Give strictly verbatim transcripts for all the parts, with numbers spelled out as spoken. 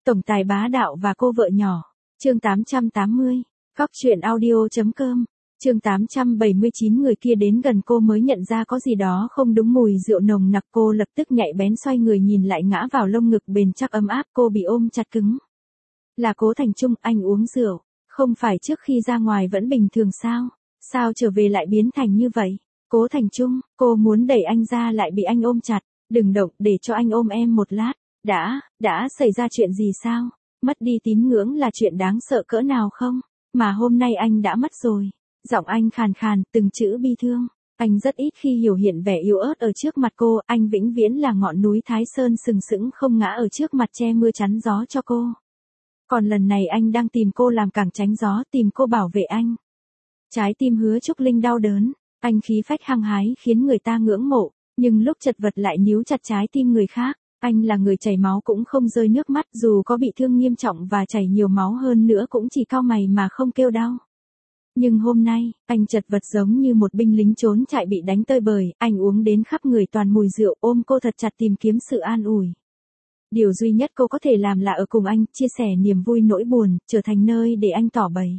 Tổng tài bá đạo và cô vợ nhỏ. Chương tám trăm tám mươi. Góc truyện audio.com. Chương tám trăm bảy mươi chín. Người kia đến gần cô mới nhận ra có gì đó không đúng, mùi rượu nồng nặc. Cô lập tức nhạy bén xoay người nhìn lại, ngã vào lông ngực bền chắc ấm áp. Cô bị ôm chặt cứng. Là Cố Thành Trung. Anh uống rượu. Không phải trước khi ra ngoài vẫn bình thường sao? Sao trở về lại biến thành như vậy? Cố Thành Trung, cô muốn đẩy anh ra lại bị anh ôm chặt. Đừng động, để cho anh ôm em một lát. Đã, đã xảy ra chuyện gì sao? Mất đi tín ngưỡng là chuyện đáng sợ cỡ nào không? Mà hôm nay anh đã mất rồi. Giọng anh khàn khàn, từng chữ bi thương. Anh rất ít khi hiểu hiện vẻ yếu ớt ở trước mặt cô. Anh vĩnh viễn là ngọn núi Thái Sơn sừng sững không ngã ở trước mặt, che mưa chắn gió cho cô. Còn lần này anh đang tìm cô làm cẳng tránh gió, tìm cô bảo vệ anh. Trái tim Hứa Trúc Linh đau đớn. Anh khí phách hăng hái khiến người ta ngưỡng mộ, nhưng lúc chật vật lại níu chặt trái tim người khác. Anh là người chảy máu cũng không rơi nước mắt, dù có bị thương nghiêm trọng và chảy nhiều máu hơn nữa cũng chỉ cau mày mà không kêu đau. Nhưng hôm nay, anh chật vật giống như một binh lính trốn chạy bị đánh tơi bời. Anh uống đến khắp người toàn mùi rượu, ôm cô thật chặt tìm kiếm sự an ủi. Điều duy nhất cô có thể làm là ở cùng anh, chia sẻ niềm vui nỗi buồn, trở thành nơi để anh tỏ bày.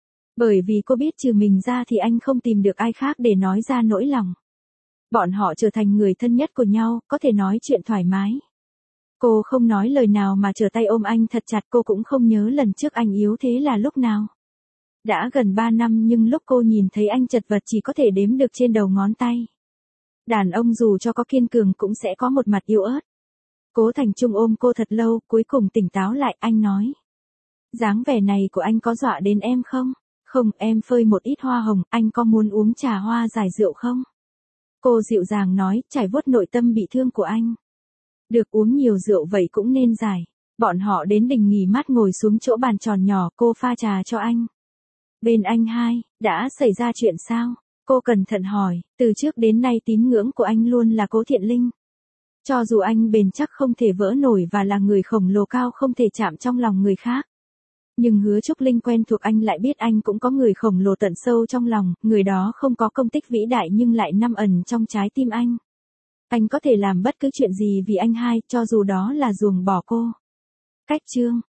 Bởi vì cô biết trừ mình ra thì anh không tìm được ai khác để nói ra nỗi lòng. Bọn họ trở thành người thân nhất của nhau, có thể nói chuyện thoải mái. Cô không nói lời nào mà trở tay ôm anh thật chặt. Cô cũng không nhớ lần trước anh yếu thế là lúc nào. Đã gần ba năm nhưng lúc cô nhìn thấy anh chật vật chỉ có thể đếm được trên đầu ngón tay. Đàn ông dù cho có kiên cường cũng sẽ có một mặt yếu ớt. Cố Thành Trung ôm cô thật lâu, cuối cùng tỉnh táo lại. Anh nói: dáng vẻ này của anh có dọa đến em không? Không, em phơi một ít hoa hồng. Anh có muốn uống trà hoa giải rượu không? Cô dịu dàng nói, trải vuốt nội tâm bị thương của anh. Được, uống nhiều rượu vậy cũng nên giải. Bọn họ đến đình nghỉ mát ngồi xuống chỗ bàn tròn nhỏ, cô pha trà cho anh. Bên anh hai, đã xảy ra chuyện sao? Cô cẩn thận hỏi. Từ trước đến nay tín ngưỡng của anh luôn là Cố Thiện Linh. Cho dù anh bền chắc không thể vỡ nổi và là người khổng lồ cao không thể chạm trong lòng người khác. Nhưng Hứa Trúc Linh quen thuộc anh lại biết anh cũng có người khổng lồ tận sâu trong lòng. Người đó không có công tích vĩ đại nhưng lại nằm ẩn trong trái tim anh. Anh có thể làm bất cứ chuyện gì vì anh hai, cho dù đó là ruồng bỏ cô. Cách chương.